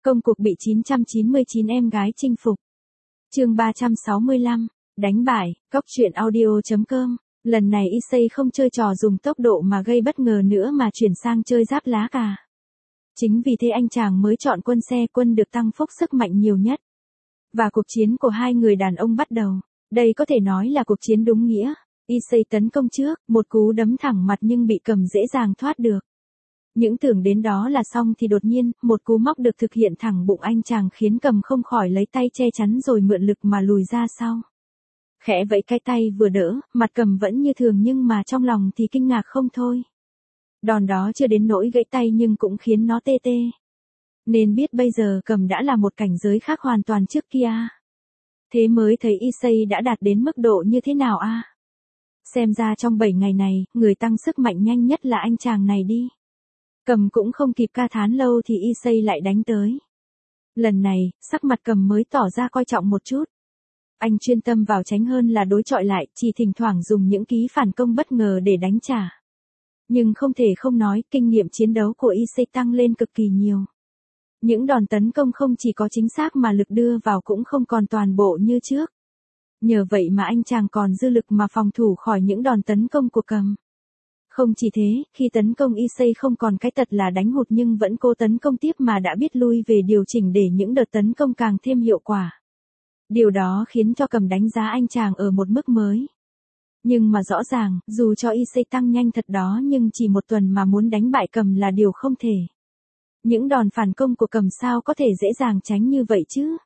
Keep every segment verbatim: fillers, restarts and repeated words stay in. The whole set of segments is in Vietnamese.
Công cuộc bị chín trăm chín mươi chín em gái chinh phục. Chương ba trăm sáu mươi lăm, đánh bại, cóc truyện audio chấm com. Lần này Issei không chơi trò dùng tốc độ mà gây bất ngờ nữa mà chuyển sang chơi giáp lá cà. Chính vì thế anh chàng mới chọn quân xe quân được tăng phúc sức mạnh nhiều nhất. Và cuộc chiến của hai người đàn ông bắt đầu. Đây có thể nói là cuộc chiến đúng nghĩa. Issei tấn công trước, một cú đấm thẳng mặt nhưng bị Cầm dễ dàng thoát được. Những tưởng đến đó là xong thì đột nhiên, một cú móc được thực hiện thẳng bụng anh chàng khiến Cầm không khỏi lấy tay che chắn rồi mượn lực mà lùi ra sau. Khẽ vẫy cái tay vừa đỡ, mặt Cầm vẫn như thường nhưng mà trong lòng thì kinh ngạc không thôi. Đòn đó chưa đến nỗi gãy tay nhưng cũng khiến nó tê tê. Nên biết bây giờ Cầm đã là một cảnh giới khác hoàn toàn trước kia. Thế mới thấy Issei đã đạt đến mức độ như thế nào a? À? Xem ra trong bảy ngày này, người tăng sức mạnh nhanh nhất là anh chàng này đi. Cầm cũng không kịp ca thán lâu thì Issei lại đánh tới. Lần này, sắc mặt Cầm mới tỏ ra coi trọng một chút. Anh chuyên tâm vào tránh hơn là đối chọi lại, chỉ thỉnh thoảng dùng những ký phản công bất ngờ để đánh trả. Nhưng không thể không nói, kinh nghiệm chiến đấu của Issei tăng lên cực kỳ nhiều. Những đòn tấn công không chỉ có chính xác mà lực đưa vào cũng không còn toàn bộ như trước. Nhờ vậy mà anh chàng còn dư lực mà phòng thủ khỏi những đòn tấn công của Cầm. Không chỉ thế, khi tấn công Issei không còn cái tật là đánh hụt nhưng vẫn cố tấn công tiếp mà đã biết lui về điều chỉnh để những đợt tấn công càng thêm hiệu quả. Điều đó khiến cho Cầm đánh giá anh chàng ở một mức mới. Nhưng mà rõ ràng, dù cho Issei tăng nhanh thật đó nhưng chỉ một tuần mà muốn đánh bại Cầm là điều không thể. Những đòn phản công của Cầm sao có thể dễ dàng tránh như vậy chứ?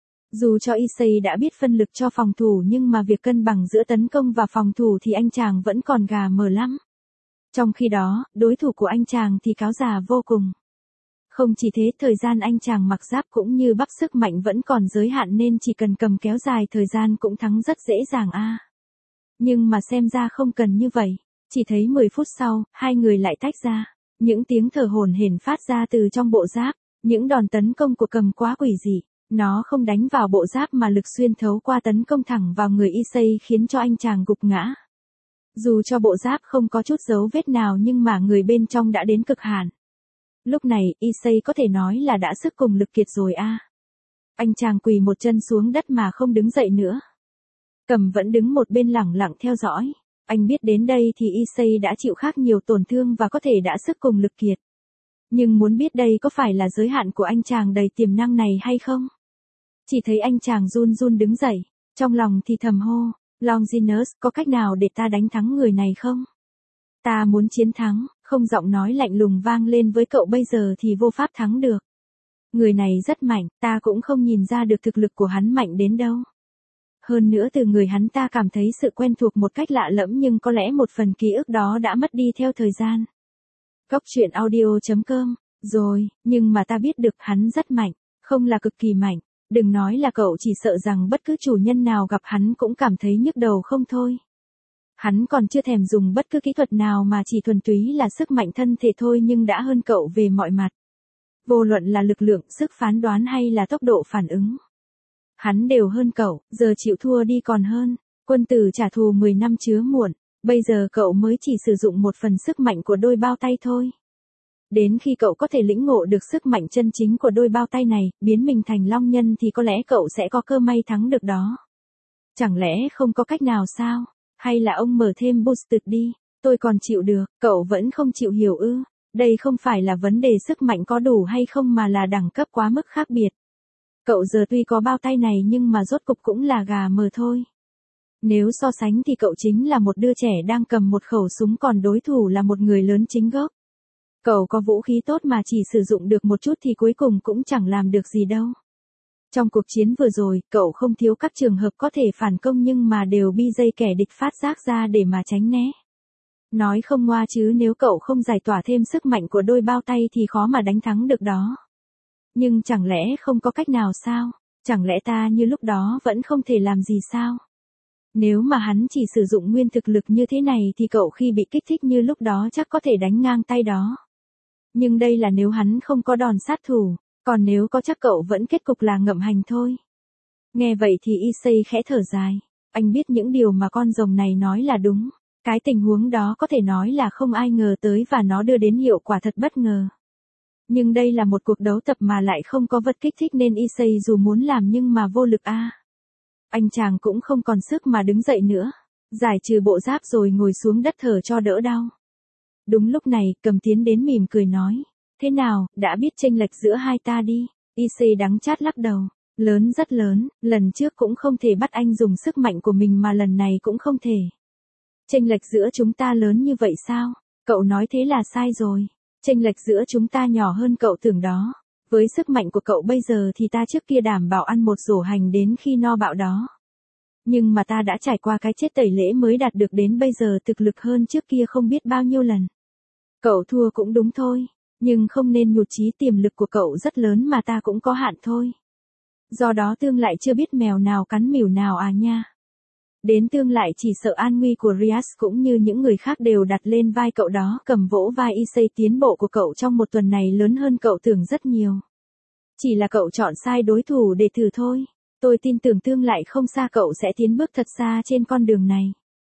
Dù cho Issei đã biết phân lực cho phòng thủ nhưng mà việc cân bằng giữa tấn công và phòng thủ thì anh chàng vẫn còn gà mờ lắm. Trong khi đó, đối thủ của anh chàng thì cáo già vô cùng. Không chỉ thế, thời gian anh chàng mặc giáp cũng như bắp sức mạnh vẫn còn giới hạn nên chỉ cần Cầm kéo dài thời gian cũng thắng rất dễ dàng a. À. Nhưng mà xem ra không cần như vậy. Chỉ thấy mười phút sau, hai người lại tách ra. Những tiếng thở hổn hển phát ra từ trong bộ giáp. Những đòn tấn công của Cầm quá quỷ dị. Nó không đánh vào bộ giáp mà lực xuyên thấu qua tấn công thẳng vào người Issei khiến cho anh chàng gục ngã. Dù cho bộ giáp không có chút dấu vết nào nhưng mà người bên trong đã đến cực hạn. Lúc này, Issei có thể nói là đã sức cùng lực kiệt rồi a. À. Anh chàng quỳ một chân xuống đất mà không đứng dậy nữa. Cầm vẫn đứng một bên lẳng lặng theo dõi. Anh biết đến đây thì Issei đã chịu khá nhiều tổn thương và có thể đã sức cùng lực kiệt. Nhưng muốn biết đây có phải là giới hạn của anh chàng đầy tiềm năng này hay không? Chỉ thấy anh chàng run run đứng dậy, trong lòng thì thầm hô, Longinus, có cách nào để ta đánh thắng người này không? Ta muốn chiến thắng, không giọng nói lạnh lùng vang lên với cậu bây giờ thì vô pháp thắng được. Người này rất mạnh, ta cũng không nhìn ra được thực lực của hắn mạnh đến đâu. Hơn nữa từ người hắn ta cảm thấy sự quen thuộc một cách lạ lẫm nhưng có lẽ một phần ký ức đó đã mất đi theo thời gian. Cóc truyện audio chấm com, rồi, nhưng mà ta biết được hắn rất mạnh, không là cực kỳ mạnh. Đừng nói là cậu chỉ sợ rằng bất cứ chủ nhân nào gặp hắn cũng cảm thấy nhức đầu không thôi. Hắn còn chưa thèm dùng bất cứ kỹ thuật nào mà chỉ thuần túy là sức mạnh thân thể thôi nhưng đã hơn cậu về mọi mặt. Vô luận là lực lượng, sức phán đoán hay là tốc độ phản ứng. Hắn đều hơn cậu, giờ chịu thua đi còn hơn. Quân tử trả thù mười năm chứa muộn, bây giờ cậu mới chỉ sử dụng một phần sức mạnh của đôi bao tay thôi. Đến khi cậu có thể lĩnh ngộ được sức mạnh chân chính của đôi bao tay này, biến mình thành long nhân thì có lẽ cậu sẽ có cơ may thắng được đó. Chẳng lẽ không có cách nào sao? Hay là ông mở thêm boosted đi, tôi còn chịu được, cậu vẫn không chịu hiểu ư? Đây không phải là vấn đề sức mạnh có đủ hay không mà là đẳng cấp quá mức khác biệt. Cậu giờ tuy có bao tay này nhưng mà rốt cục cũng là gà mờ thôi. Nếu so sánh thì cậu chính là một đứa trẻ đang cầm một khẩu súng còn đối thủ là một người lớn chính gốc. Cậu có vũ khí tốt mà chỉ sử dụng được một chút thì cuối cùng cũng chẳng làm được gì đâu. Trong cuộc chiến vừa rồi, cậu không thiếu các trường hợp có thể phản công nhưng mà đều bị dây kẻ địch phát giác ra để mà tránh né. Nói không ngoa chứ nếu cậu không giải tỏa thêm sức mạnh của đôi bao tay thì khó mà đánh thắng được đó. Nhưng chẳng lẽ không có cách nào sao? Chẳng lẽ ta như lúc đó vẫn không thể làm gì sao? Nếu mà hắn chỉ sử dụng nguyên thực lực như thế này thì cậu khi bị kích thích như lúc đó chắc có thể đánh ngang tay đó. Nhưng đây là nếu hắn không có đòn sát thủ, còn nếu có chắc cậu vẫn kết cục là ngậm hành thôi. Nghe vậy thì Issei khẽ thở dài, anh biết những điều mà con rồng này nói là đúng. Cái tình huống đó có thể nói là không ai ngờ tới và nó đưa đến hiệu quả thật bất ngờ. Nhưng đây là một cuộc đấu tập mà lại không có vật kích thích nên Issei dù muốn làm nhưng mà vô lực a. Anh chàng cũng không còn sức mà đứng dậy nữa. Giải trừ bộ giáp rồi ngồi xuống đất thở cho đỡ đau. Đúng lúc này, Cầm tiến đến mỉm cười nói. Thế nào, đã biết chênh lệch giữa hai ta đi. Issei đắng chát lắc đầu. Lớn rất lớn, lần trước cũng không thể bắt anh dùng sức mạnh của mình mà lần này cũng không thể. Chênh lệch giữa chúng ta lớn như vậy sao? Cậu nói thế là sai rồi. Chênh lệch giữa chúng ta nhỏ hơn cậu tưởng đó. Với sức mạnh của cậu bây giờ thì ta trước kia đảm bảo ăn một rổ hành đến khi no bạo đó. Nhưng mà ta đã trải qua cái chết tẩy lễ mới đạt được đến bây giờ thực lực hơn trước kia không biết bao nhiêu lần. Cậu thua cũng đúng thôi, nhưng không nên nhụt chí, tiềm lực của cậu rất lớn mà ta cũng có hạn thôi. Do đó Tương lại chưa biết mèo nào cắn mỉu nào à nha. Đến Tương lại chỉ sợ an nguy của Rias cũng như những người khác đều đặt lên vai cậu đó. Cầm vỗ vai Issei, tiến bộ của cậu trong một tuần này lớn hơn cậu tưởng rất nhiều. Chỉ là cậu chọn sai đối thủ để thử thôi. Tôi tin tưởng Tương lại không xa cậu sẽ tiến bước thật xa trên con đường này.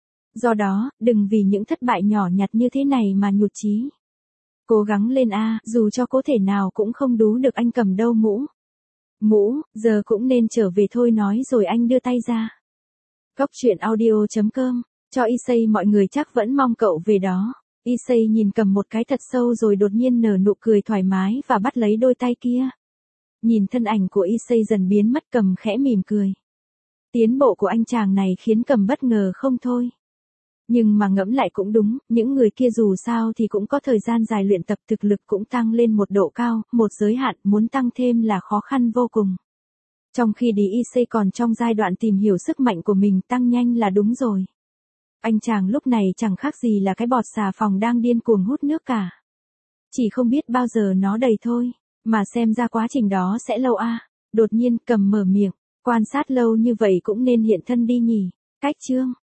Do đó, đừng vì những thất bại nhỏ nhặt như thế này mà nhụt chí. Cố gắng lên a, dù cho có thể nào cũng không đú được anh Cầm đâu Mũ. Mũ, giờ cũng nên trở về thôi nói rồi anh đưa tay ra. Góc truyện audio chấm com, cho Issei mọi người chắc vẫn mong cậu về đó. Issei nhìn Cầm một cái thật sâu rồi đột nhiên nở nụ cười thoải mái và bắt lấy đôi tay kia. Nhìn thân ảnh của Issei dần biến mất, Cầm khẽ mỉm cười. Tiến bộ của anh chàng này khiến Cầm bất ngờ không thôi. Nhưng mà ngẫm lại cũng đúng, những người kia dù sao thì cũng có thời gian dài luyện tập, thực lực cũng tăng lên một độ cao, một giới hạn, muốn tăng thêm là khó khăn vô cùng. Trong khi đi Issei còn trong giai đoạn tìm hiểu sức mạnh của mình, tăng nhanh là đúng rồi. Anh chàng lúc này chẳng khác gì là cái bọt xà phòng đang điên cuồng hút nước cả. Chỉ không biết bao giờ nó đầy thôi, mà xem ra quá trình đó sẽ lâu a. Đột nhiên Cầm mở miệng, quan sát lâu như vậy cũng nên hiện thân đi nhỉ. Cách chương